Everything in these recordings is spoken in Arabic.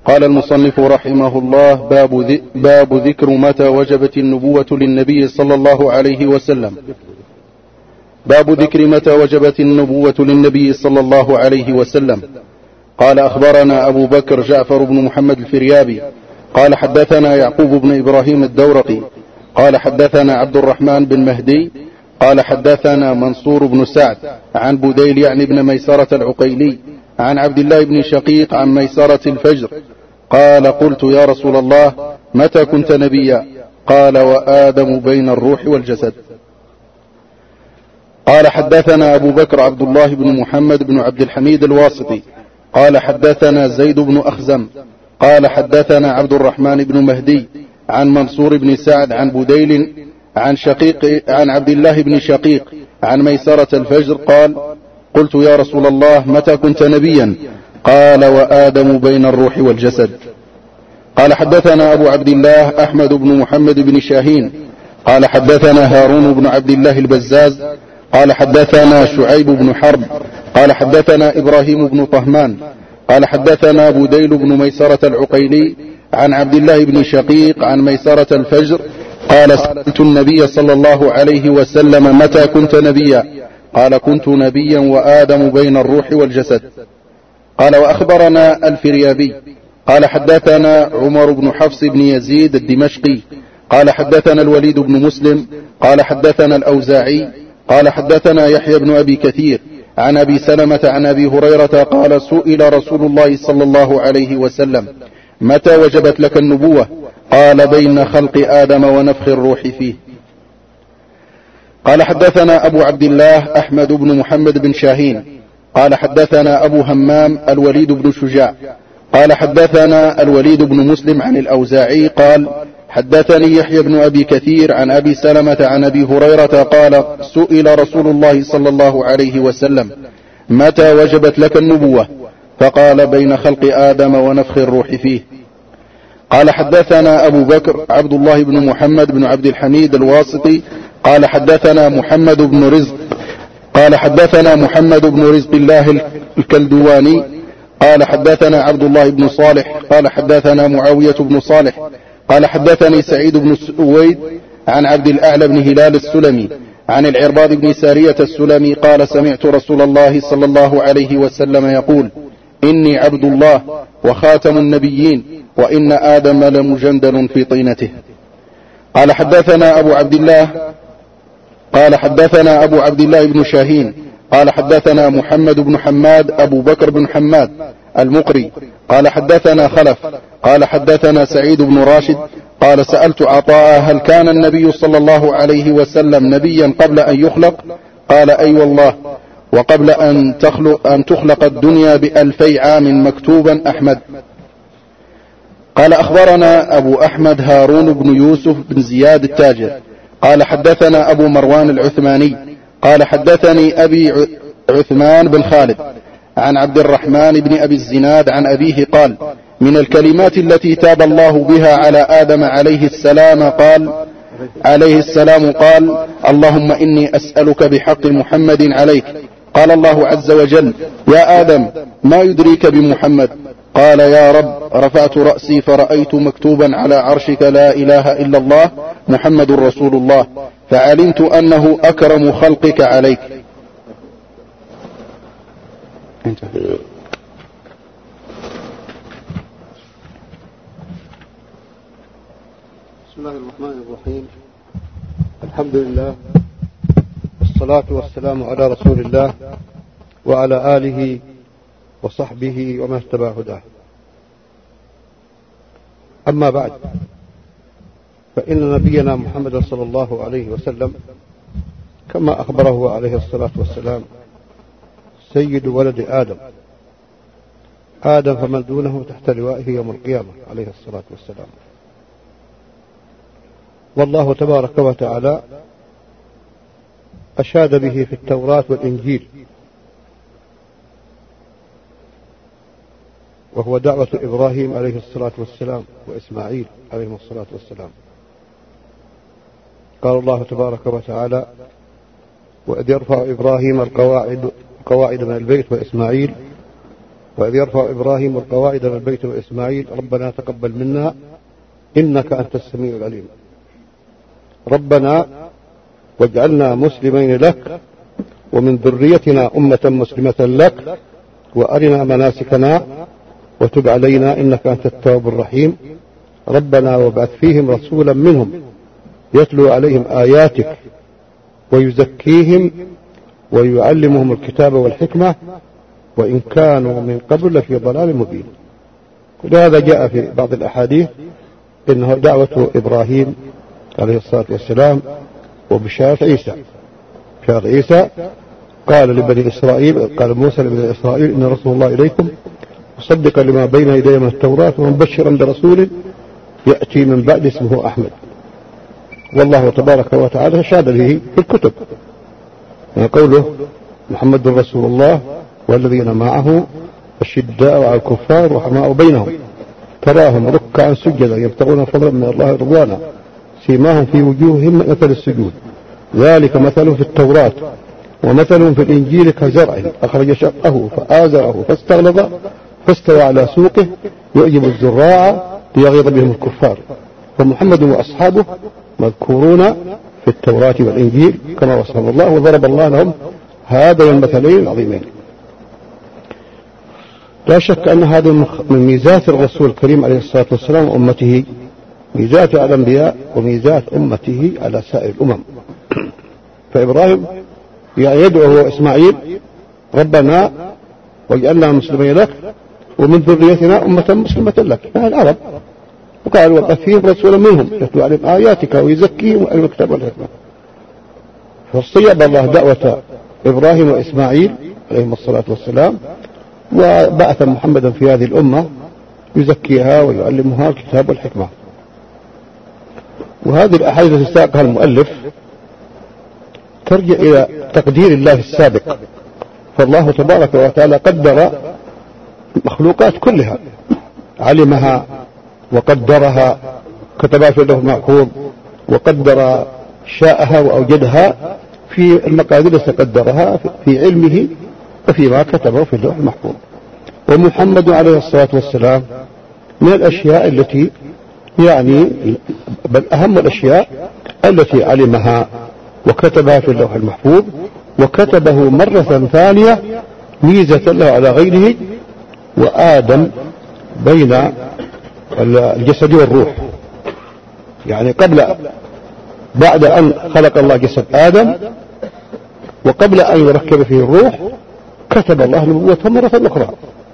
قال المصنف رحمه الله: باب ذكر متى وجبت النبوة للنبي صلى الله عليه وسلم. باب ذكر متى وجبت النبوة للنبي صلى الله عليه وسلم. قال: أخبرنا أبو بكر جعفر بن محمد الفريابي قال: حدثنا يعقوب بن إبراهيم الدورقي قال: حدثنا عبد الرحمن بن مهدي قال: حدثنا منصور بن سعد عن بديل يعني بن ميسرة العقيلي عن عبد الله بن شقيق عن ميسرة الفجر قال: قلت يا رسول الله متى كنت نبيا؟ قال: وآدم بين الروح والجسد. قال: حدثنا أبو بكر عبد الله بن محمد بن عبد الحميد الواسطي قال: حدثنا زيد بن أخزم قال: حدثنا عبد الرحمن بن مهدي عن منصور بن سعد عن بديل عن عبد الله بن شقيق عن ميسرة الفجر قال: قلت يا رسول الله متى كنت نبيا؟ قال: وآدم بين الروح والجسد. قال: حدثنا أبو عبد الله أحمد بن محمد بن شاهين قال: حدثنا هارون بن عبد الله البزاز قال: حدثنا شعيب بن حرب قال: حدثنا إبراهيم بن طهمان قال: حدثنا بديل بن ميسرة العقيلي عن عبد الله بن شقيق عن ميسرة الفجر قال: سألت النبي صلى الله عليه وسلم متى كنت نبيا؟ قال: كنت نبيا وآدم بين الروح والجسد. قال: وأخبرنا الفريابي قال: حدثنا عمر بن حفص بن يزيد الدمشقي قال: حدثنا الوليد بن مسلم قال: حدثنا الأوزاعي قال: حدثنا يحيى بن أبي كثير عن أبي سلمة عن أبي هريرة قال: سئل رسول الله صلى الله عليه وسلم متى وجبت لك النبوة؟ قال: بين خلق آدم ونفخ الروح فيه. قال: حدثنا أبو عبد الله أحمد بن محمد بن شاهين قال: حدثنا أبو همام الوليد بن شجاع قال: حدثنا الوليد بن مسلم عن الأوزاعي قال: حدثني يحيى بن أبي كثير عن أبي سلمة عن أبي هريرة قال: سئل رسول الله صلى الله عليه وسلم متى وجبت لك النبوة؟ فقال: بين خلق آدم ونفخ الروح فيه. قال: حدثنا أبو بكر عبد الله بن محمد بن عبد الحميد الواسطي قال: حدثنا محمد بن رزق قال: حدثنا محمد بن رزق الله الكلدواني قال: حدثنا عبد الله بن صالح قال: حدثنا معاوية بن صالح قال: حدثني سعيد بن سويد عن عبد الأعلى بن هلال السلمي عن العرباض بن سارية السلمي قال: سمعت رسول الله صلى الله عليه وسلم يقول: إني عبد الله وخاتم النبيين وإن آدم لمجندل في طينته. قال: حدثنا أبو عبد الله بن شاهين قال: حدثنا محمد بن حماد أبو بكر بن حماد المقري قال: حدثنا خلف قال: حدثنا سعيد بن راشد قال: سألت عطاء هل كان النبي صلى الله عليه وسلم نبيا قبل أن يخلق؟ قال: أي والله، وقبل أن تخلق الدنيا ب2000 عام مكتوبا أحمد. قال: أخبرنا أبو أحمد هارون بن يوسف بن زياد التاجر قال: حدثنا أبو مروان العثماني قال: حدثني أبي عثمان بن خالد عن عبد الرحمن بن أبي الزناد عن أبيه قال: من الكلمات التي تاب الله بها على آدم عليه السلام قال: اللهم إني أسألك بحق محمد عليك. قال الله عز وجل: يا آدم ما يدريك بمحمد؟ قال: يا رب رفعت رأسي فرأيت مكتوبا على عرشك لا إله إلا الله محمد رسول الله، فعلمت أنه أكرم خلقك عليك. بسم الله الرحمن الرحيم. الحمد لله والصلاة والسلام على رسول الله وعلى آله وصحبه ومن اتبع هداه. أما بعد، فإن نبينا محمد صلى الله عليه وسلم كما أخبره عليه الصلاة والسلام سيد ولد آدم فمن دونه تحت لوائه يوم القيامة عليه الصلاة والسلام. والله تبارك وتعالى أشاد به في التوراة والإنجيل، وهو دعوة إبراهيم عليه الصلاة والسلام وإسماعيل عليه الصلاة والسلام. قال الله تبارك وتعالى: وإذ يرفع إبراهيم القواعد من البيت وإسماعيل وإذ يرفع إبراهيم القواعد من البيت وإسماعيل ربنا تقبل منا إنك أنت السميع العليم. ربنا واجعلنا مسلمين لك ومن ذريتنا أمة مسلمة لك وأرنا مناسكنا وتب علينا إنك أنت التواب الرحيم. ربنا وابعث فيهم رسولا منهم يتلو عليهم آياتك ويزكيهم ويعلمهم الكتاب والحكمة وإن كانوا من قبل لفي ضلال مبين. ولهذا جاء في بعض الأحاديث إنه دعوة إبراهيم عليه الصلاة والسلام وبشارة عيسى. بشارة عيسى قال لبني إسرائيل، قال موسى لبني إسرائيل إن رسول الله إليكم مصدقا لما بين يدي من التوراة ومبشرا برسول يأتي من بعد اسمه أحمد. والله تبارك وتعالى شهد به في الكتب، يعني قوله محمد رسول الله والذين معه الشداء على الكفار رحماء بينهم تراهم ركعا سجدا يبتغون فضلا من الله رضوانا سيماهم في وجوههم مثل السجود ذلك مثل في التوراة ومثل في الإنجيل كزرع أخرج شقه فآزره فاستغلظ فاستوى على سوقه يعجب الزراع ليغيظ بهم الكفار. فمحمد وأصحابه مذكورون في التوراة والإنجيل كما وصفهم الله، وضرب الله لهم هذين المثلين العظيمين. لا شك أن هذا من ميزات الرسول الكريم عليه الصلاة والسلام وأمته، ميزات على الأنبياء وميزات أمته على سائر الأمم. فإبراهيم يدعو هو إسماعيل ربنا واجعلنا مسلمين لك ومن ذريتنا أمة مسلمة لك، يعني العرب، وقال وابعث فيهم رسولا منهم يتلو عليهم آياتك ويزكيهم ويعلمهم الكتاب والحكمة. فاستجاب الله دعوة إبراهيم وإسماعيل عليهم الصلاة والسلام وبعث محمدا في هذه الأمة يزكيها ويعلمها الكتاب والحكمة. وهذه الأحاديث التي ساقها المؤلف ترجع إلى تقدير الله السابق، فالله تبارك وتعالى قدر المخلوقات كلها، علمها وقدرها، كتبها في اللوح المحفوظ، وقدر شاءها وأوجدها في المقادير التي قدرها في علمه وفيما كتبه في اللوح المحفوظ. ومحمد عليه الصلاة والسلام من الأشياء التي يعني بل أهم الأشياء التي علمها وكتبها في اللوح المحفوظ، وكتبه مرة ثانية ميزة له على غيره. وآدم بين الجسد والروح، يعني بعد أن خلق الله جسد آدم وقبل أن يركب فيه الروح كتب الله نبوته مرة أخرى.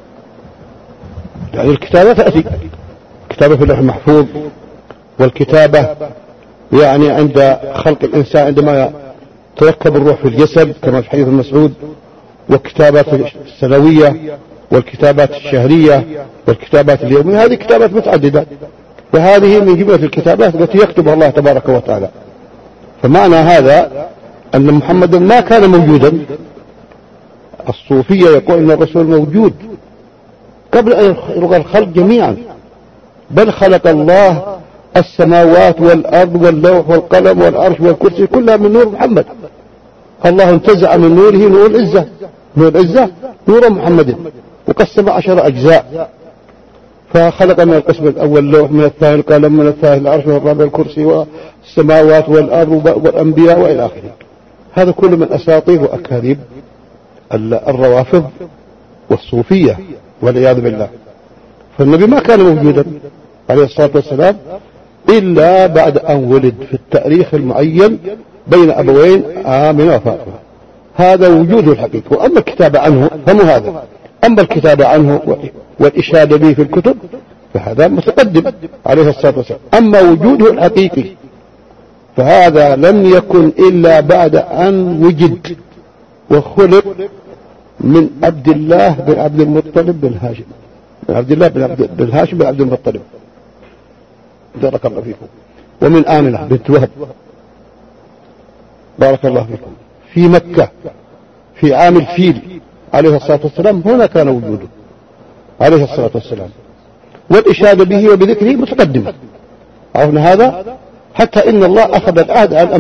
يعني الكتابة تأتي كتابة في اللوح المحفوظ، والكتابة يعني عند خلق الإنسان عندما تركب الروح في الجسد كما في حديث المسعود، والكتابات السنوية والكتابات الشهرية والكتابات اليومية، هذه كتابات متعددة، وهذه من جملة الكتابات التي يكتبها الله تبارك وتعالى. فمعنى هذا أن محمدا ما كان موجودا. الصوفية يقول أن الرسول موجود قبل أن يخلق الخلق جميعا، بل خلق الله السماوات والأرض واللوح والقلم والعرش والكرسي كلها من نور محمد. الله انتزع من نوره نور العزة، نور العزة نور محمد، وقسم 10 أجزاء، فخلق من القسم الأول اللوح، من الثاني القلم، من الثالث العرش، من الرابع الكرسي والسماوات والأرض والأنبياء وإلى آخره. هذا كله من أساطير وأكاذيب الروافض والصوفية والعياذ بالله. فالنبي ما كان موجودا عليه الصلاة والسلام إلا بعد أن ولد في التاريخ المعين بين أبوين آمنة وفاطمة. هذا وجوده الحقيقي. وأما الكتابة عنه فمو هذا. أما الكتابة عنه والإشادة به في الكتب فهذا متقدم عليه الصلاة والسلام. أما وجوده الحقيقي فهذا لم يكن إلا بعد أن وجد وخلق من عبد الله بن عبد المطلب بن هاشم، من عبد الله بن هاشم بن عبد المطلب، بارك الله فيكم، ومن آمنة بنت وهب، بارك الله فيكم، في مكة في عام الفيل عليه الصلاة والسلام، هنا كان وجوده عليه الصلاة والسلام. والإشادة به وبذكره متقدمة. عرفنا هذا؟ حتى إن الله أخذ العهد على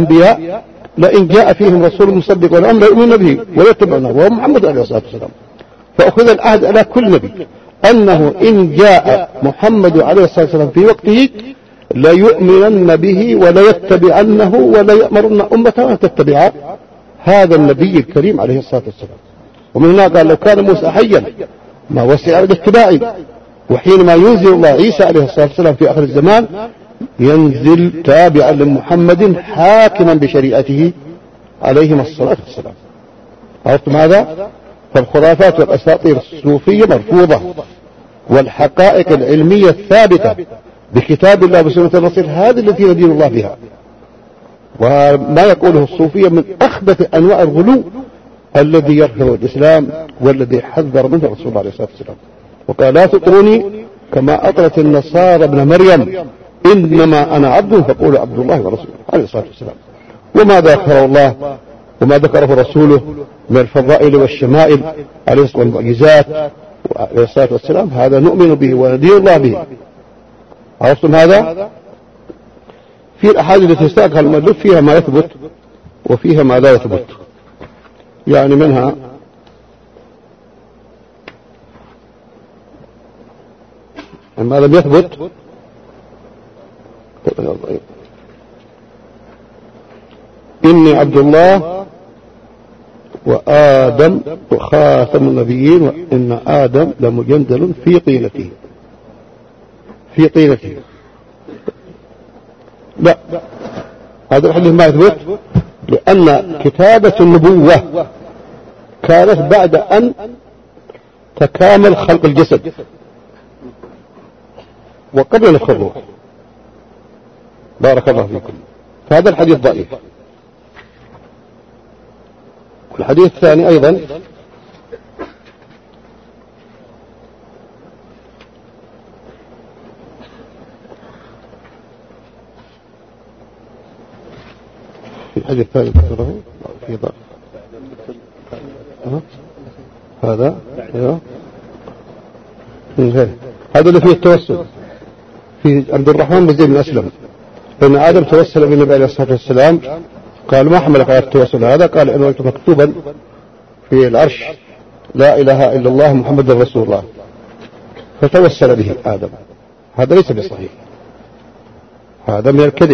فأخذ العهد على كل نبي أنه إن جاء محمد عليه الصلاة والسلام في وقته ليؤمنن به ولا يتبعنه ولا يأمرن أمته أن تتبعه هذا النبي الكريم عليه الصلاة والسلام. ومن هنا قال لو كان موسى حيا ما وسع باتباعي. وحينما ينزل الله عيسى عليه الصلاة والسلام في آخر الزمان ينزل تابعا لمحمد حاكما بشريعته عليهم الصلاة والسلام. عرفتم هذا؟ فالخرافات والأساطير الصوفية مرفوضة، والحقائق العلمية الثابتة بكتاب الله وسنة الرسول هذه التي ندين الله بها. وما يقوله الصوفية من أخبث أنواع الغلو الذي يرفض الإسلام والذي حذر منه رسول الله عليه الصلاة والسلام، وقال لا تطروني كما أطرت النصارى ابن مريم إنما أنا عبد فقولوا عبد الله ورسوله عليه الصلاة والسلام. وما ذكره الله وما ذكره رسوله من الفضائل والشمائل عليه الصلاة والمعجزات عليه الصلاة والسلام هذا نؤمن به وندين الله به. عرفتم هذا؟ في الأحاديث التي استأكها المؤلف فيها ما يثبت وفيها ما لا يثبت، يعني منها ما لم يثبت إني عبد الله وآدم وخاتم النبيين وإن آدم لمجندل في طينته. في طينته لا، هذا الحديث ما يثبت، لأن كتابة النبوة كانت بعد أن تكامل خلق الجسد وقبل نفخ الروح. بارك الله فيكم. فهذا الحديث ضعيف. والحديث الثاني أيضا في الحديث الثاني في ضعف هذا هذا اللي فيه التوسل في عبد الرحمن بن زيد بن أسلم أن آدم توسل بالنبي عليه الصلاة والسلام قال ما حملك على التوسل هذا؟ قال إنه مكتوبا في العرش لا إله إلا الله محمد رسول الله، فتوسل به آدم. هذا ليس بصحيح، هذا من الكذب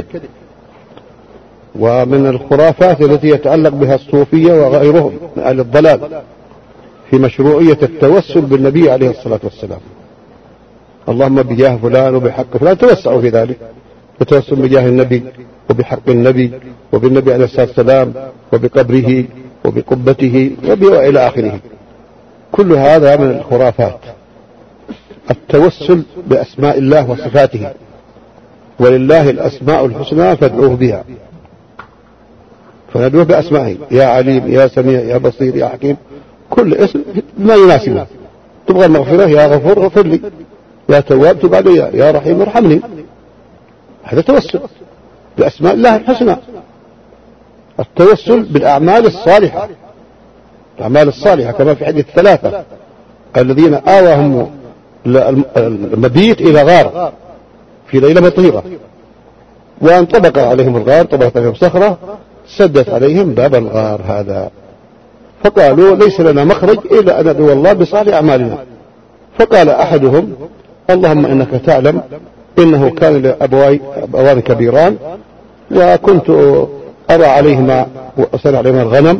ومن الخرافات التي يتعلق بها الصوفية وغيرهم من أهل الضلال في مشروعية التوسل بالنبي عليه الصلاة والسلام. اللهم بجاه فلان وبحق فلان، توسعوا في ذلك، التوسل بجاه النبي وبحق النبي وبالنبي عليه الصلاة والسلام وبقبره وبقبته وإلى آخره. كل هذا من الخرافات. التوسل بأسماء الله وصفاته، ولله الأسماء الحسنى فادعوه بها، فندعوه بأسمائه يا عليم يا سميع يا بصير يا حكيم، كل اسم ما يناسبه. تبغى المغفرة يا غفور غفر لي، يا تواب تب علي، يا رحيم ارحمني. هذا توسل بأسماء الله الحسنى. التوسل بالأعمال الصالحة، الأعمال الصالحة كما في حديث الثلاثة الذين آواهم المبيت إلى غار في ليلة مطيرة وانطبق عليهم الغار، طبقت عليهم صخرة سدت عليهم باب الغار هذا، فقالوا ليس لنا مخرج إلا أن ندعو الله بصالح أعمالنا. فقال أحدهم اللهم إنك تعلم إنه كان لأبوان كبيران وكنت أرى عليهما وأسأل عليهما الغنم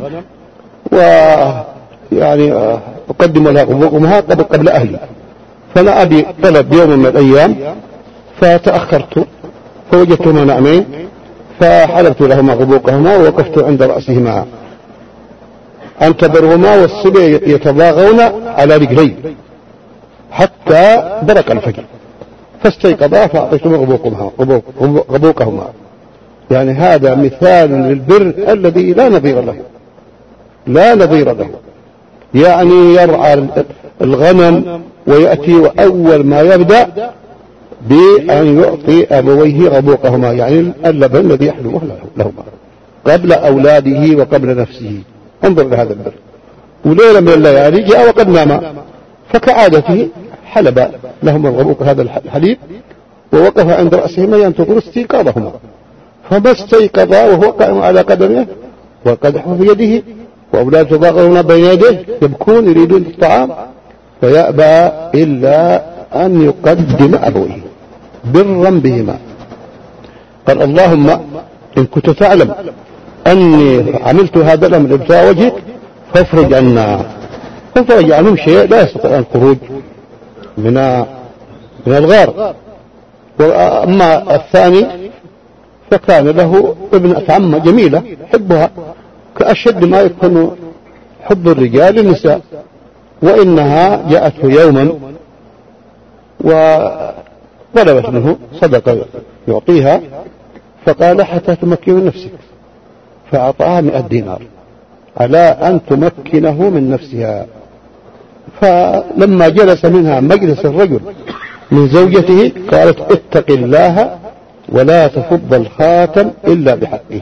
ويعني أقدم لها غبوقها قبل أهلي، فلا أبي طلب يوم من الأيام فتأخرت فوجدتهما نائمين فحلبت لهما غبوقهما ووقفت عند رأسهما أنتظرهما والصبي يتضاغون على رجلي حتى برق الفجر، فاستيقظا فأعطيتهما غبوقهما. يعني هذا مثال للبر الذي لا نظير له، لا نظير له. يعني يرعى الغنم ويأتي وأول ما يبدأ بأن يعطي أبويه غبوقهما، يعني اللبن الذي يحلوه لهما قبل أولاده وقبل نفسه. انظر لهذا البر. وليلة من الليالي جاء وقد نام، فكعادته حلب لهما الغبوق هذا الحليب ووقف عند رأسهما ينتظر استيقاظهما، فما استيقظا وهو قائم على قدمه وقدحه في يده وأولاده تضاغرون بين يديه يبكون يريدون الطعام، فيأبى إلا أن يقدم أبويه برا بهما. قال اللهم إن كنت تعلم أني عملت هذا الأمر ابتغاء وجهك فافرج عنا. ففرج عنهم شيء لا يستطيع الخروج من الغار. وأما الثاني فكان له ابنة عمة جميلة يحبها كأشد ما يكون حب الرجال للنساء، وإنها جاءته يوما وطلبت منه صدقة يعطيها، فقال حتى تمكن من نفسك، فأعطاها 100 دينار على أن تمكنه من نفسها. فلما جلس منها مجلس الرجل من زوجته قالت اتق الله ولا تفض الخاتم إلا بحقه،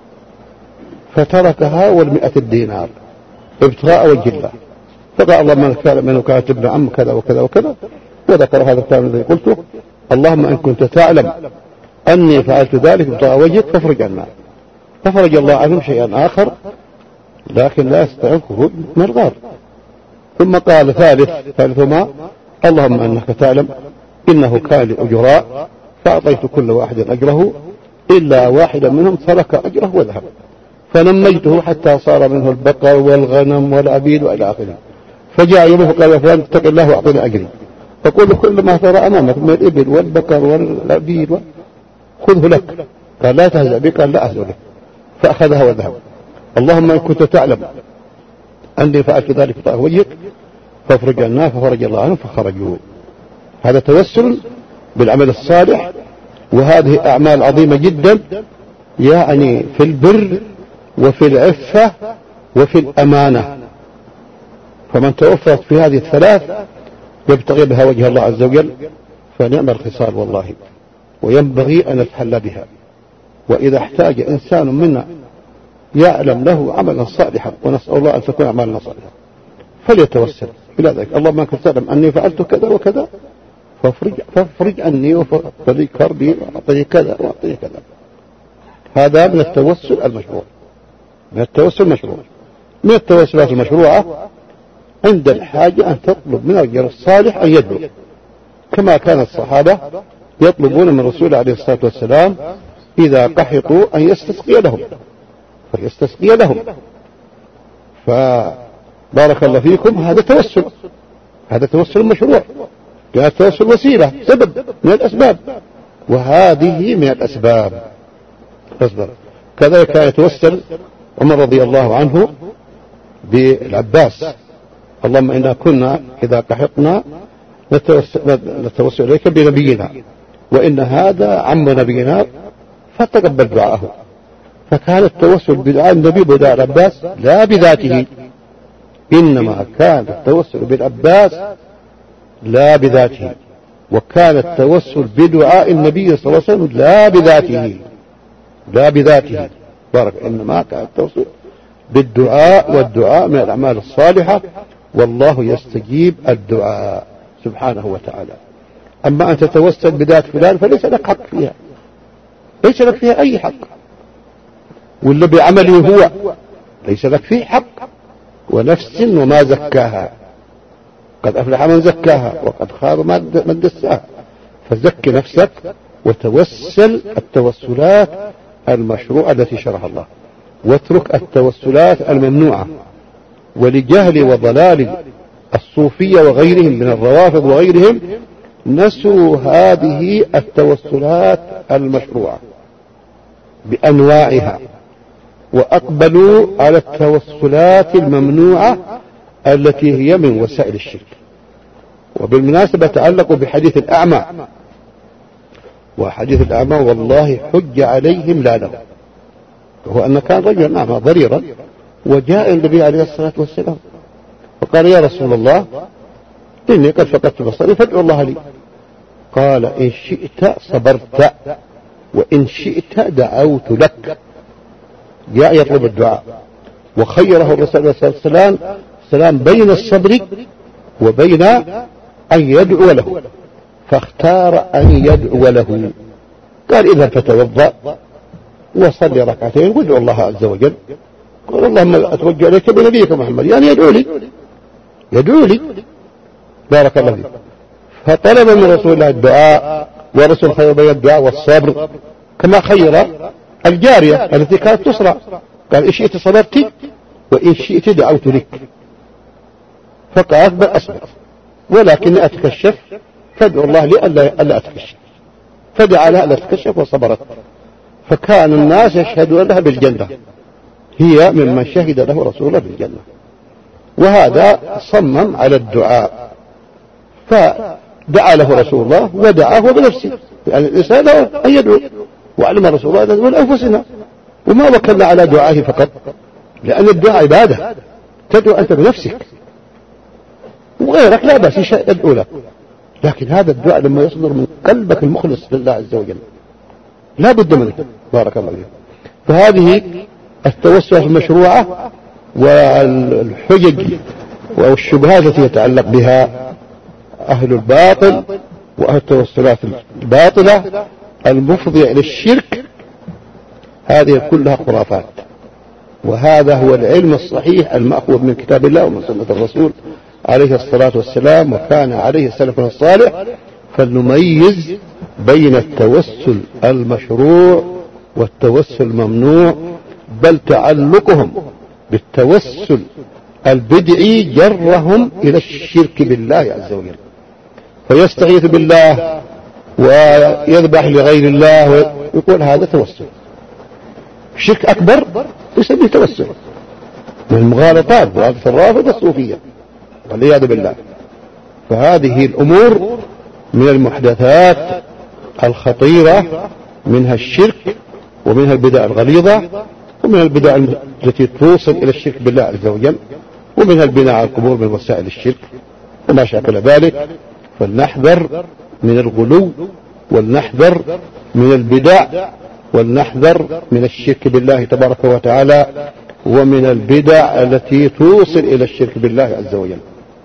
فتركها وال100 دينار ابتغاء وجه الله. فقال الله من كانت ابن عم كذا وكذا وكذا، وذكر هذا الكلام الذي قلته. اللهم إن كنت تعلم أني فعلت ذلك ابتغاء وجهك فافرج عنا. ففرج الله عنهم شيئا آخر لكن لا يستطيع الخروج من الغار. ثم قال ثالثهما اللهم أنك تعلم إنه كان لأجراء فأعطيت كل واحد أجره إلا واحدا منهم ترك أجره وذهب، فنميته حتى صار منه البقر والغنم والعبيد وإلى آخره. فجاء يومه قال يا فلان اتق الله وأعطني أجري، فقل كل ما ترى أمامك من الإبل والبقر والعبيد خذه لك. قال لا تهزأ بي، قال لا أهزأ لك، فأخذها وذهب. اللهم إن كنت تعلم أني فعلت ذلك ابتغاء وجهك فافرج عنا، ففرج الله عنهم فخرجوا. هذا توسل بالعمل الصالح، وهذه أعمال عظيمة جدا، يعني في البر وفي العفة وفي الأمانة. فمن توفت في هذه الثلاث يبتغي بها وجه الله عز وجل فنعم الخصال والله، وينبغي أن نتحلى بها. وإذا احتاج إنسان منا يعلم له عملا صالحا، ونسأل الله أن تكون أعمالنا صالحة، فليتوسل إلى ذلك. اللهم إنك تعلم أني فعلت كذا وكذا فافرج عني وفرج كربي وأعطني كذا وأعطني كذا. هذا من التوسل المشروع، من التوسل المشروع. من التوسلات المشروعة عند الحاجة أن تطلب من الرجل الصالح أن يدعو، كما كان الصحابة يطلبون من الرسول عليه الصلاة والسلام إذا قحطوا أن يستسقي لهم فيستسقي لهم. فبارك الله فيكم، هذا توسل، هذا توسل مشروع، كان التوسل وسيلة سبب من الأسباب، وهذه من الأسباب. كذلك كان يتوسل عمر رضي الله عنه بالعباس. اللهم إنا كنا إذا قحطنا نتوسل إليك بنبينا، وإن هذا عم نبينا فتقبل دعاءه. فكان التوسل بدعاء النبي بدعاء العباس لا بذاته، إنما كان التوسل بالعباس لا بذاته، وكان التوسل بدعاء النبي صلى الله عليه وسلم لا بذاته بارك. إنما كان التوسل بالدعاء، والدعاء من الأعمال الصالحة، والله يستجيب الدعاء سبحانه وتعالى. أما أن تتوسل بذات فلان فليس لك حق فيها، ليس لك فيها أي حق، ولا بعمله هو ليس لك فيه حق. ونفس وما زكاها قد أفلح من زكاها وقد خاب من دساها. فزك نفسك وتوسل التوسلات المشروعة التي شرعها الله، واترك التوسلات الممنوعة. ولجهل وضلال الصوفية وغيرهم من الروافض وغيرهم نسوا هذه التوسلات المشروعة بأنواعها، وأقبلوا على التوسلات الممنوعة التي هي من وسائل الشرك. وبالمناسبة تعلقوا بحديث الأعمى، وحديث الأعمى والله حج عليهم لا له، وهو أن كان رجلا أعمى ضريرا، وجاء النبي عليه الصلاة والسلام فقال يا رسول الله إني قد فقدت بصري فادعو الله لي. قال إن شئت صبرت وإن شئت دعوت لك. جاء يطلب الدعاء، وخيره الرسول صلى الله عليه وسلم بين الصبر وبين أن يدعو له، فاختار أن يدعو له. قال إذا فتوضأ وصلي ركعتين وادعو الله عز وجل. قال اللهم أتوجه إليك بنبيك محمد، يعني يدعو لي بارك الله فيك. فطلب من رسول الله الدعاء، ورسول خير بين الدعاء والصبر، كما خير الجارية التي كانت تصرع، قال إن شئت صبرت وإن شئت دعوت لك، فقالت بل أصبر ولكن أتكشف فادعو الله لي ألا أتكشف، فدعا لها ألا أتكشف وصبرت، فكان الناس يشهدون لها بالجنة، هي ممن شهد له رسول الله بالجنة. وهذا صمم على الدعاء، فدعا له رسول الله ودعاه بنفسه، يعني الإنسان له أن يدعو، وعلم رسول الله من أنفسنا، وما وكلنا على دعائه فقط، لأن الدعاء عبادة، تدعو أنت بنفسك وغيرك لا بأس يدعو له، لكن هذا الدعاء لما يصدر من قلبك المخلص لله عز وجل لا بد منه. بارك الله فيك. فهذه التوسل المشروعة والحجج والشبهات التي يتعلق بها أهل الباطل وأهل التوسلات الباطلة المفضية إلى الشرك، هذه كلها خرافات، وهذا هو العلم الصحيح المأخوذ من كتاب الله ومن سنة الرسول عليه الصلاة والسلام، وكان عليه سلفنا الصالح. فلنميز بين التوسل المشروع والتوسل الممنوع، بل تعلقهم بالتوسل البدعي جرهم إلى الشرك بالله عز وجل، فيستغيث بالله ويذبح لغير الله ويقول هذا توسل. شرك أكبر يسميه توسل، من المغالطات وهذه الرافضة الصوفية والعياذ بالله. فهذه الأمور من المحدثات الخطيرة، منها الشرك ومنها البدع الغليظة ومنها البدع التي توصل إلى الشرك بالله عز وجل، ومنها البناء على القبور من وسائل الشرك وما شاكل ذلك. فلنحذر من الغلو، ولنحذر من البدع، ولنحذر من الشرك بالله تبارك وتعالى، ومن البدع التي توصل إلى الشرك بالله عز وجل.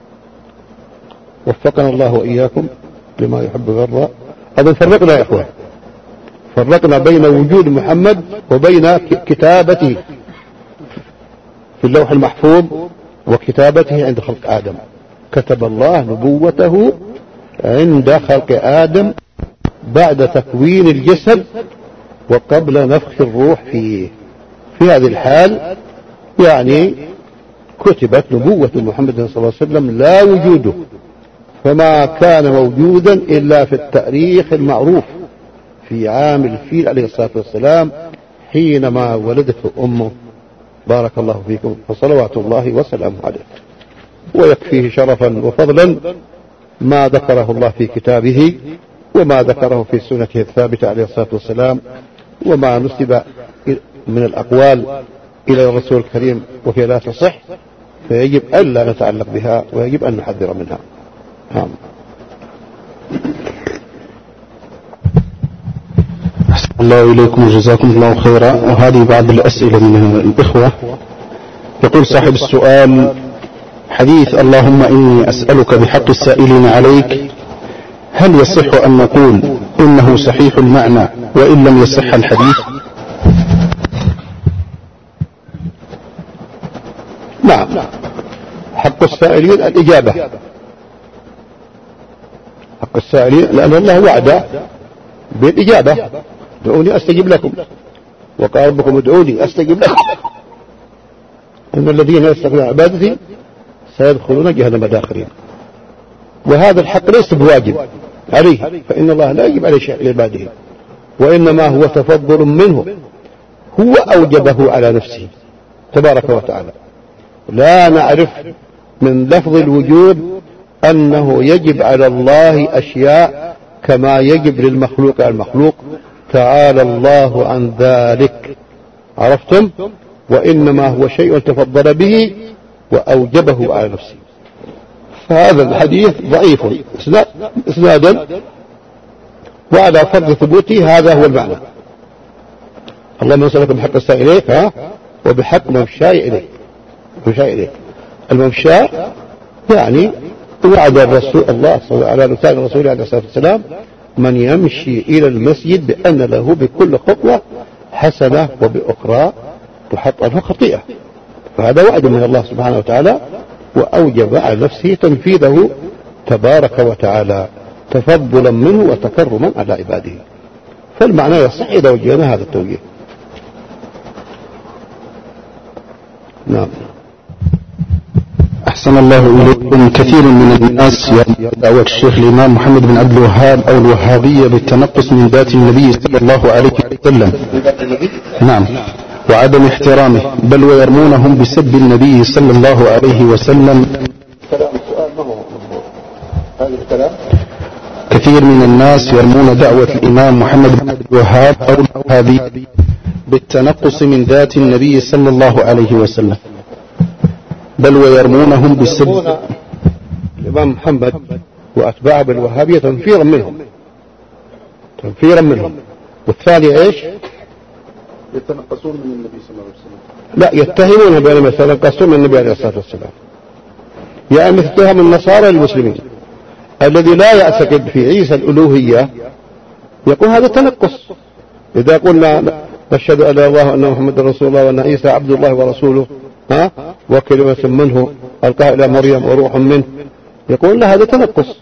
وفقنا الله وإياكم لما يحب ويرضى. أظن فرقنا يا أخوان، فرقنا بين وجود محمد وبين كتابته في اللوح المحفوظ وكتابته عند خلق آدم. كتب الله نبوته عند خلق آدم بعد تكوين الجسد وقبل نفخ الروح فيه. في هذه الحال يعني كتبت نبوة محمد صلى الله عليه وسلم لا وجوده، فما كان موجودا إلا في التاريخ المعروف في عام الفيل عليه الصلاة والسلام حينما ولدته أمه. بارك الله فيكم، وصلوات الله وسلامه عليه. ويكفيه شرفا وفضلا ما ذكره الله في كتابه وما ذكره في سنته الثابتة عليه الصلاة والسلام، وما نسب من الأقوال إلى الرسول الكريم وهي لا تصح، فيجب ألا نتعلق بها ويجب أن نحذر منها. أحسن الله إليكم وجزاكم الله خيرا. وهذه بعض الأسئلة من الإخوة. يقول صاحب السؤال: حديث اللهم إني أسألك بحق السائلين عليك، هل يصح أن نقول إنه صحيح المعنى وإن لم يصح الحديث؟ نعم، حق السائلين الإجابة، حق السائلين، لأن الله وعد بالإجابة: ادعوني أستجب لكم، وقال ربكم ادعوني أستجب لكم، إن الذين يستكبرون عن عبادتي سيدخلون جهنم داخرين. وهذا الحق ليس بواجب عليه، فإن الله لا يجب عليه شيء لعباده، وإنما هو تفضل منه، هو أوجبه على نفسه تبارك وتعالى. لا نعرف من لفظ الوجوب أنه يجب على الله أشياء كما يجب للمخلوق على المخلوق، تعالى الله عن ذلك، عرفتم؟ وإنما هو شيء تفضل به وأوجبه على نفسه. فهذا الحديث ضعيف إسنادا، وعلى فرض ثبوته هذا هو المعنى: اللهم نسألك بحق السائل إليك وبحق ممشاي إليك. الممشاء يعني وعد الرسول الله على لسان الرسول عليه الصلاة والسلام من يمشي إلى المسجد بأن له بكل خطوة حسنة وبأخرى تحط عنه خطيئة. فهذا وعد من الله سبحانه وتعالى، وأوجب على نفسه تنفيذه تبارك وتعالى تفضلا منه وتكرما على عباده. فالمعنى يصح إذا وجهنا هذا التوجيه. نعم. أحسن الله إليكم. كثير من الناس يدعو الشيخ الإمام محمد بن عبد الوهاب أو الوهابية بالتنقص من ذات النبي صلى الله عليه وسلم، نعم، وعدم احترامه، بل ويرمونهم بسب النبي صلى الله عليه وسلم. كثير من الناس يرمون دعوة الإمام محمد بن عبد الوهاب أو الوهابية بالتنقص من ذات النبي صلى الله عليه وسلم، بل ويرمونهم بالسب. الإمام محمد وأتباعه بالوهابية تنفيرا منهم. والثاني إيش؟ يتنقصون من النبي صلى الله عليه وسلم. لا، يتهمونه بأنهم يتنقصون من النبي عليه الصلاة والسلام. يعني مثل اتهام النصارى المسلمين الذي لا يعتقد في عيسى الألوهية يقول هذا تنقص. إذا قلنا نشهد أن لا إله إلا الله وأن محمد رسول الله وأن عيسى عبد الله ورسوله وكلمة منه ألقاها إلى مريم وروح منه، يقول لا هذا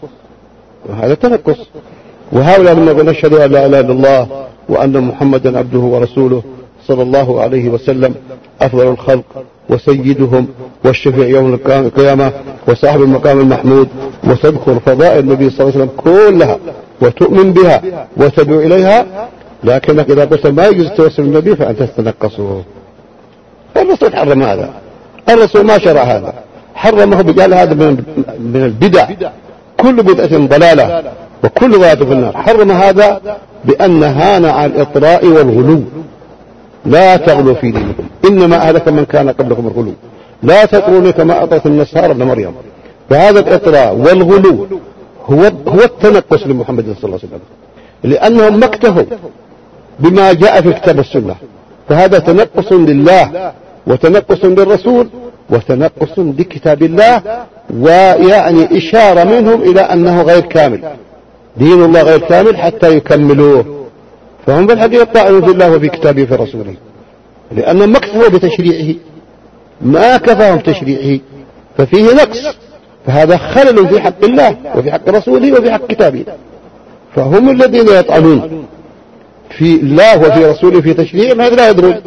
تنقص. وهؤلاء لما يقول نشهد أن لا إله إلا الله وأن محمدا عبده ورسوله صلى الله عليه وسلم أفضل الخلق وسيدهم والشفيع يوم القيامة وصاحب المقام المحمود، وتذكر فضائل النبي صلى الله عليه وسلم كلها وتؤمن بها وتدعو إليها، لكنك إذا قلت ما يجوز التوسل بالنبي فأنت تتنقصه. الرسول حرم هذا، الرسول ما شرع هذا، حرمه بقال هذا من البدع، كل بدعة ضلالة وكل ضلالة في النار. حرم هذا بأن هان عن الإطراء والغلو. لا تغلوا في دينكم إنما أهلك من كان قبلكم الغلو، لا تطروني كما أطرت النصارى ابن مريم. فهذا الإطراء والغلو هو التنقص لمحمد صلى الله عليه وسلم، لأنهم ما اكتفوا بما جاء في الكتاب والسنة، فهذا تنقص لله وتنقص للرسول وتنقص لكتاب الله، ويعني إشارة منهم إلى أنه غير كامل، دين الله غير كامل حتى يكملوه. فهم بالحقيقة طائعون في الله وفي كتابه في رسوله، لأنهم ما اكتفوا بتشريعه، ما كفاهم تشريعه، ففيه نقص، فهذا خلل في حق الله وفي حق رسوله وفي حق كتابه. فهم الذين يطعنون في الله وفي رسوله في تشريعهم، هذا لا يدرون.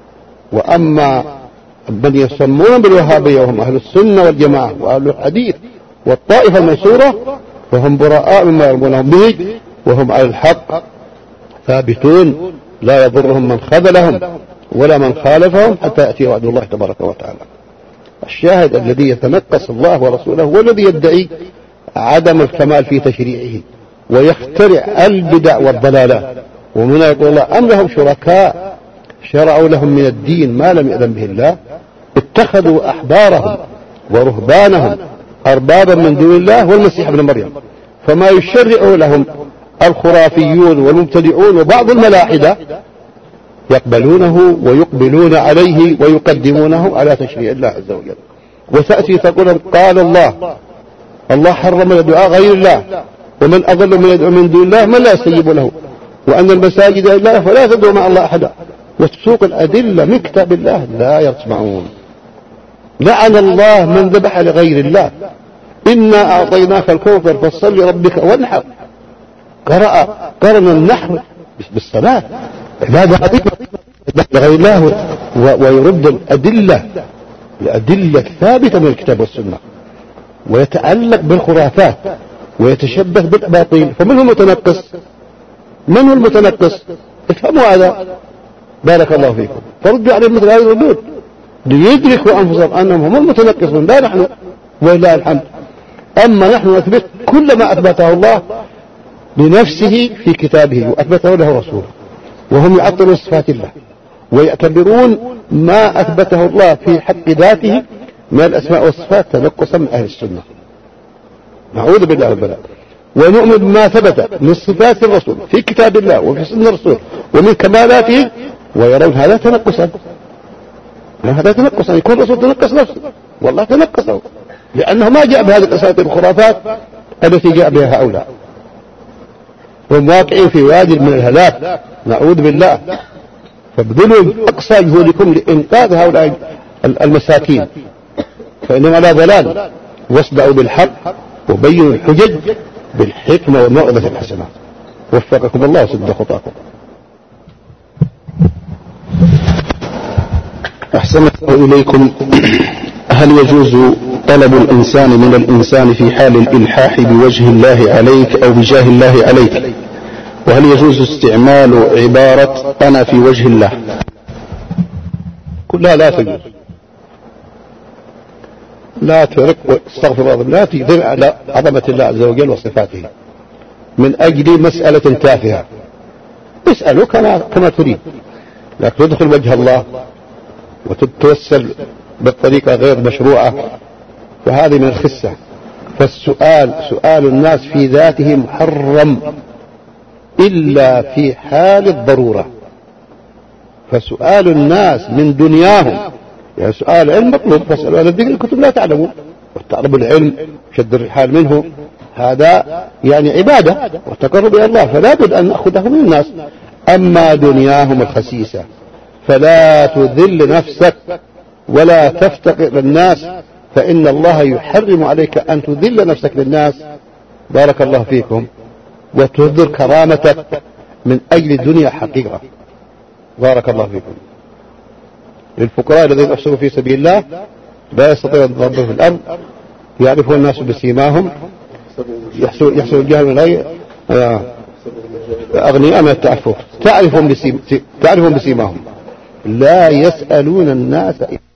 وأما من يسمون بالوهابية وهم أهل السنة والجماعة وأهل الحديث والطائفة المنصورة فهم براء مما يرمونهم به، وهم على الحق ثابتون، لا يضرهم من خذلهم ولا من خالفهم حتى يأتي وعد الله تبارك وتعالى. الشاهد الذي يتنقص الله ورسوله هو الذي يدعي عدم الكمال في تشريعه ويخترع البدع والضلالات، ومن يقول الله أم لهم شركاء شرعوا لهم من الدين ما لم يأذن به الله، اتخذوا أحبارهم ورهبانهم أربابا من دون الله والمسيح ابن مريم، فما يشرع لهم الخرافيون والمبتدعون وبعض الملاحدة يقبلونه ويقبلون عليه ويقدمونه على تشريع الله عز وجل. وتأتي تقول قال الله حرم الدعاء غير الله، ومن أضل من يدعو من دون الله من لا يستجيب له، وأن المساجد لله فلا تدعو مع الله أحدا، وتسوق الأدلة من كتاب الله لا يسمعون. لعن الله من ذبح لغير الله، إنا أعطيناك الكوثر فصل لربك وانحر. قرن النحر بالصلاة عبادة عظيمة لغير الله، ويرد الأدلة الثابتة من الكتاب والسنة، ويتعلق بالخرافات ويتشبه بالأباطيل. فمن هو المتنقص؟ من هو المتنقص؟ افهموا هذا، بارك الله فيكم، فردوا عليهم مثل هذه الردود ليدركوا أنفسهم أنهم هم المتنقصون لا نحن، ولله الحمد. أما نحن نثبت كل ما أثبته الله لنفسه في كتابه وأثبته له رسوله، وهم يعطلون صفات الله ويعتبرون ما أثبته الله في حق ذاته من الأسماء والصفات تنقصا من أهل السنة، نعوذ بالله والبلاء. ونؤمن بما ثبت من صفات الرسول في كتاب الله وفي سنة الرسول ومن كمالاته، ويرون هذا تنقصا، يكون الرسول تنقص نفسه، والله تنقصه، لأنه ما جاء بهذه الأساطير الخرافات التي جاء بها هؤلاء، هم واقعين في وادي من الهلاك، نعوذ بالله. فابذلوا أقصى جهودكم لإنقاذ هؤلاء المساكين، فإنهم على ضلال، واصدعوا بالحق وبينوا الحجج بالحكمة والموعظة الحسنة. وفقكم الله وسدد خطاكم. أحسن الله إليكم. هل يجوز طلب الإنسان من الإنسان في حال الإلحاح بوجه الله عليك أو بجاه الله عليك؟ وهل يجوز استعمال عبارة أنا في وجه الله؟ كلها لا تجوز. لا ترك واستغفر الله، لا تقدر على عظمة الله عز وجل وصفاته من أجل مسألة تافهة. اسأله كما تريد، لكن تدخل وجه الله وتتوسل بالطريقة غير مشروعة فهذه من الخسة. سؤال الناس في ذاته محرم إلا في حال الضرورة. فسؤال الناس من دنياهم يعني سؤال علم مطلوب، فاسألوا أهل الذكر الكتب لا تعلمون وتعرضوا العلم شد الرحال منه، هذا يعني عبادة وتقرب إلى الله، فلا بد أن نأخذه من الناس. أما دنياهم الخسيسة فلا تذل نفسك ولا تفتقر للناس، فإن الله يحرم عليك أن تذل نفسك للناس بارك الله فيكم وتهدر كرامتك من أجل الدنيا حقيقة بارك الله فيكم. للفقراء الذين أحسنوا في سبيل الله لا يستطيعون أن يضربوا في الأرض يعرفون الناس بسيماهم يحسن الجهل من غير أغنياء من التعفف تعرفهم بسيماهم لا يسألون الناس.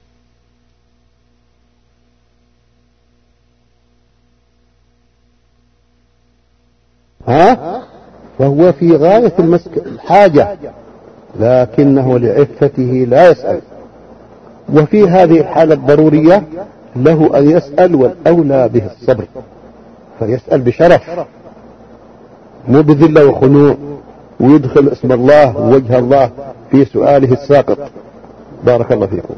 فهو في غاية الحاجة لكنه لعفته لا يسأل. وفي هذه الحالة الضرورية له أن يسأل والأولى به الصبر، فيسأل بشرف مو بذلة وخنوع ويدخل اسم الله ووجه الله في سؤاله الساقط بارك الله فيكم.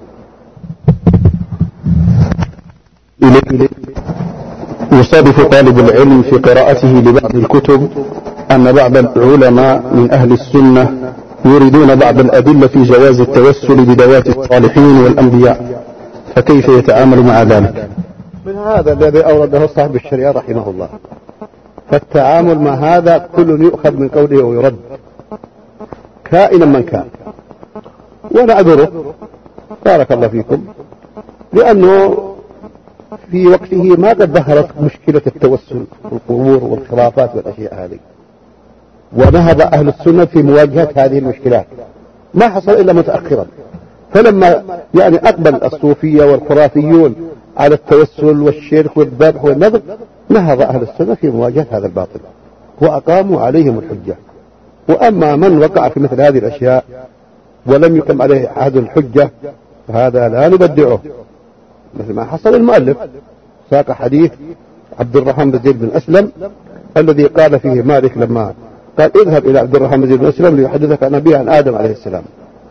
يصادف طالب العلم في قراءته لبعض الكتب أن بعض العلماء من أهل السنة يريدون بعض الأدلة في جواز التوسل بدعوات الصالحين والأنبياء، فكيف يتعامل مع ذلك؟ من هذا الذي أورده صاحب الشريعة رحمه الله. فالتعامل مع هذا كل يؤخذ من قوله ويرد كائنا من كان، ونعذره بارك الله فيكم لأنه في وقته ما قد ظهرت مشكلة التوسل والقبور والخرافات والأشياء هذه، ونهض أهل السنة في مواجهة هذه المشكلات، ما حصل إلا متأخرا. فلما يعني أقبل الصوفية والخرافيون على التوسل والشرك والذبح والنذر نهض أهل السنة في مواجهة هذا الباطل وأقاموا عليهم الحجة. وأما من وقع في مثل هذه الأشياء ولم يقم عليه أحد الحجة فهذا لا نبدعه، مثل ما حصل المؤلف ساق حديث عبد الرحمن بن زيد بن أسلم الذي قال فيه مالك لما قال اذهب إلى عبد الرحمن بن زيد بن أسلم ليحدثك عن أبيه عن آدم عليه السلام،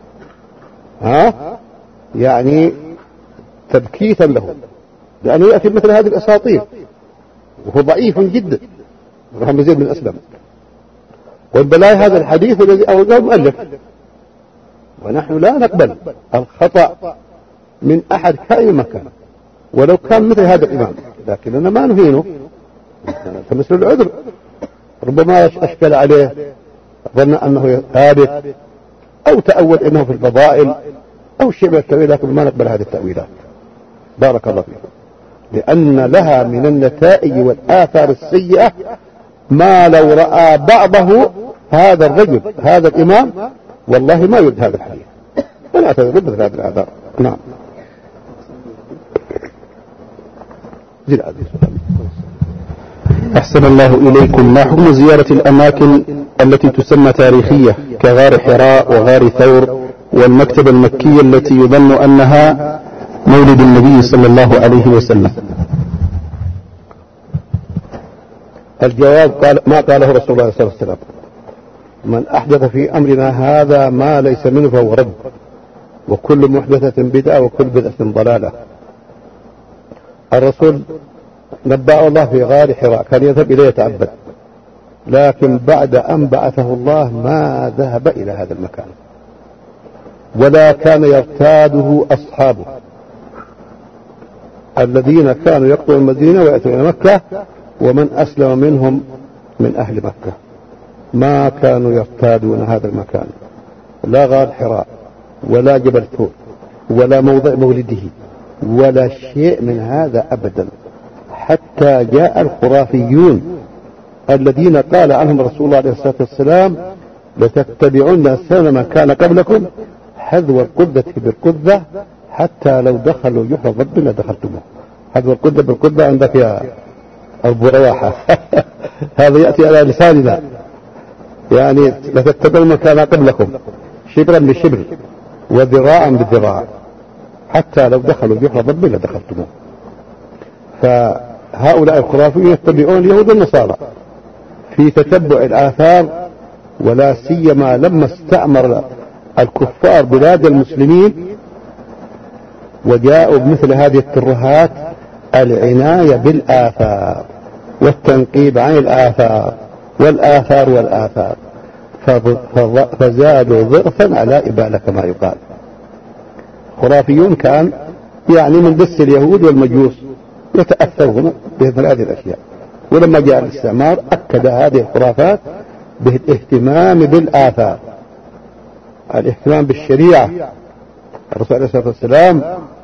يعني تبكيتا له لأنه يأتي مثل هذه الأساطير وهو ضعيف جدا الرحمن بن زيد بن أسلم. والبلاء هذا الحديث الذي أورده المؤلف، ونحن لا نقبل الخطأ من أحد كائن مكان ولو كان مثل هذا الإمام، لكننا ما نهينه فمثل العذر ربما أشكل عليه ظن أنه ثابت أو تأول أنه في الفضائل أو شيء من التأويل، لكن ما نقبل هذه التأويلات بارك الله فيكم، لأن لها من النتائج والآثار السيئة ما لو رأى بعضه هذا الرجل هذا الإمام والله ما يرد هذا الحديث، فلا تضرب مثل هذه الآثار. نعم. أحسن الله إليكم. ما حكم زيارة الأماكن التي تسمى تاريخية كغار حراء وغار ثور والمكتبة المكية التي يظن أنها مولد النبي صلى الله عليه وسلم؟ الجواب قال ما قاله رسول الله صلى الله عليه وسلم: من أحدث في أمرنا هذا ما ليس منه فهو رد، وكل محدثة بدعة وكل بدعة ضلالة. الرسول نبأ الله في غار حراء كان يذهب إليه يتعبد، لكن بعد أن بعثه الله ما ذهب إلى هذا المكان ولا كان يرتاده أصحابه الذين كانوا يقطعون المدينة ويأتون إلى مكة ومن أسلم منهم من أهل مكة ما كانوا يرتادون هذا المكان، لا غار حراء ولا جبل ثور ولا موضع مولده ولا شيء من هذا أبدا، حتى جاء الخرافيون الذين قال عنهم رسول الله عليه الصلاة والسلام لتتبعون سنن من كان قبلكم حذو القدة بالقدة حتى لو دخلوا جحر ضب لدخلتموه. حذو القدة بالقدة عندك يا أبو رواحة هذا يأتي على لساننا، يعني لتتبعون من كان قبلكم شبرا بشبر وذراعا بذراع حتى لو دخلوا جحر ضب لدخلتموه. فهؤلاء الخرافيون يتبعون اليهود والنصارى في تتبع الآثار، ولا سيما لما استعمر الكفار بلاد المسلمين وجاءوا بمثل هذه الترهات العناية بالآثار والتنقيب عن الآثار والآثار فزادوا ضعفا على إبالة كما يقال. خرافيون كان يعني من دس اليهود والمجوس يتأثرون بمثل هذه الأشياء، ولما جاء الاستعمار أكد هذه الخرافات بالاهتمام بالآثار، الاهتمام بالشريعة. الرسول عليه الصلاة والسلام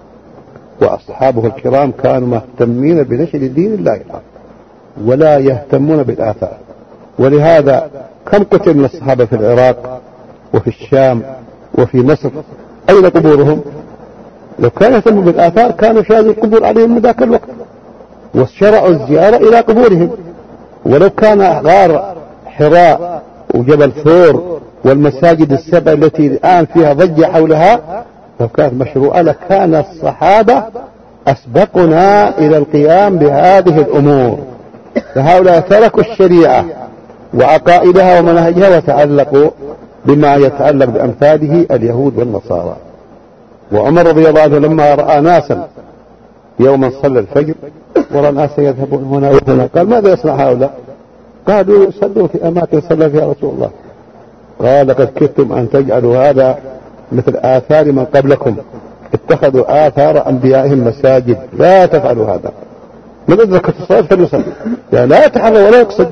وأصحابه الكرام كانوا مهتمين بنشر دين الله ولا يهتمون بالآثار. ولهذا كم قتل من الصحابة في العراق وفي الشام وفي مصر، أين قبورهم؟ لو كانوا يهتموا بالآثار كانوا شادوا القبور عليهم من ذاك الوقت وشرعوا الزيارة إلى قبورهم. ولو كان غار حراء وجبل ثور والمساجد السبع التي الآن فيها ضجة حولها لو كانت مشروعة لكان الصحابة أسبقنا إلى القيام بهذه الأمور. فهؤلاء تركوا الشريعة وعقائدها ومناهجها وتعلقوا بما يتعلق بأمثاله اليهود والنصارى. وعمر رضي الله عنه لما رأى ناسا يوما صلى الفجر ورأى ناسا يذهبون هنا وهنا قال ماذا يصنع هؤلاء؟ قالوا صلوا في أماكن صلى فيها رسول الله. قال لقد كدتم أن تجعلوا هذا مثل آثار من قبلكم اتخذوا آثار أنبيائهم مساجد، لا تفعلوا هذا. من أدرك في الصلاة فليصلي، يعني لا يتحرى ولا يقصد،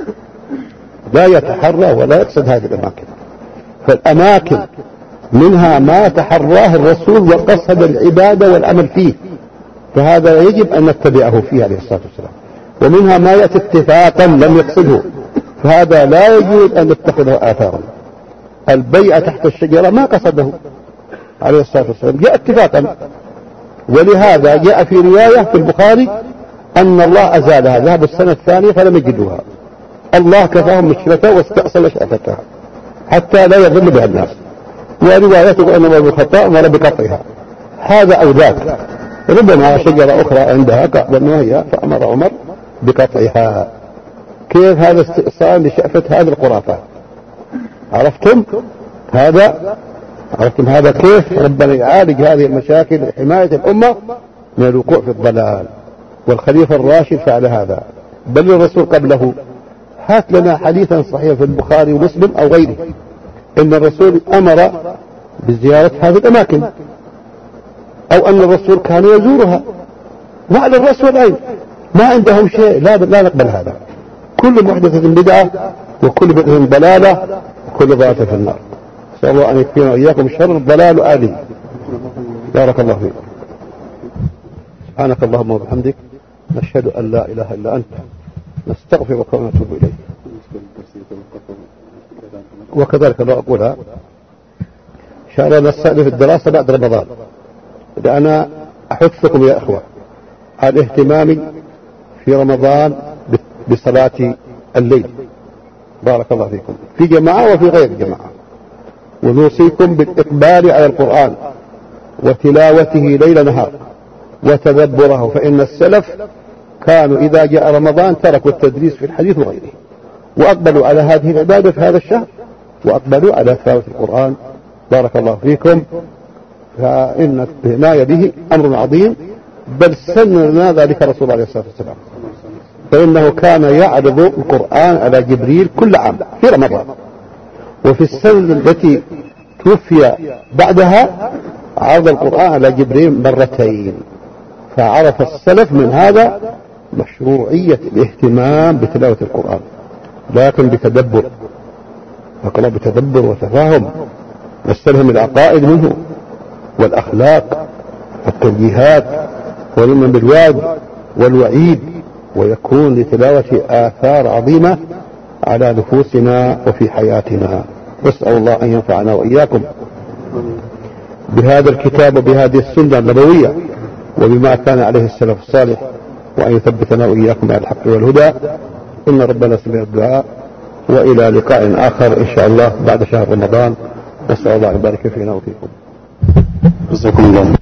لا يتحرى ولا يقصد هذه الأماكن. فالأماكن منها ما تحراه الرسول وقصد العبادة والعمل فيه، فهذا يجب أن نتبعه فيه عليه الصلاة والسلام. ومنها ما يأتي اتفاقا لم يقصده، فهذا لا يجوز أن نتخذه آثارا. البيع تحت الشجرة ما قصده عليه الصلاة والسلام، جاء اتفاقا. ولهذا جاء في رواية في البخاري أن الله أزالها، ذهب السنة الثانية فلم يجدوها، الله كفاهم مشكلتها واستأصل شأفتها حتى لا يظل بها الناس. وروايته أن الله بالخطأ أمر بقطعها، هذا أو ذاك، ربما شجرة أخرى عندها قاعدة ما هي فأمر عمر بقطعها. كيف هذا استئصال لشأفة هذه الخرافات؟ عرفتم هذا كيف ربنا يعالج هذه المشاكل لحماية الأمة من الوقوع في الضلال. والخليفة الراشد فعل هذا، بل الرسول قبله. هات لنا حديثا صحيحا في البخاري ومسلم أو غيره إن الرسول أمر بزيارة هذه الأماكن، أو أن الرسول كان يزورها وعلى الرأس والعين، ما عندهم شيء. لا نقبل هذا. كل محدثة بدعة وكل بدعة ضلالة وكل ضلالة في النار. نسأل الله أن يكفينا وإياكم شر الضلال وآله. بارك الله فيكم. سبحانك اللهم وبحمدك نشهد أن لا إله إلا أنت نستغفرك ونتوب إليك. وكذلك لا أقولها إن شاء الله نستأنف الدراسة بعد رمضان. أنا أحثكم يا أخوة على الاهتمام في رمضان بصلاة الليل، بارك الله فيكم، في جماعة وفي غير جماعة. ونوصيكم بالإقبال على القرآن وتلاوته ليل نهار وتدبره، فإن السلف كانوا إذا جاء رمضان تركوا التدريس في الحديث وغيره وأقبلوا على هذه العبادة في هذا الشهر وأقبلوا على تلاوة القرآن. بارك الله فيكم. فإن العناية به أمر عظيم، بل سن لنا ذلك رسول الله عليه الصلاة والسلام، فإنه كان يعرض القرآن على جبريل كل عام في رمضان، وفي السنة التي توفي بعدها عرض القرآن على جبريل مرتين. فعرف السلف من هذا مشروعية الاهتمام بتلاوة القرآن، لكن بتدبر، اقرأ بتدبر وتفاهم، واستلهم العقائد منه والأخلاق والتوجيهات، ويؤمن بالوعد والوعيد، ويكون لتلاوة آثار عظيمة على نفوسنا وفي حياتنا. نسأل الله أن ينفعنا وإياكم بهذا الكتاب وبهذه السنة النبوية وبما كان عليه السلف الصالح، وأن يثبتنا وإياكم على الحق والهدى. إن ربنا سميع الدعاء، وإلى لقاء آخر إن شاء الله بعد شهر رمضان. نسأل الله أن يبارك فينا وفيكم. جزاكم الله.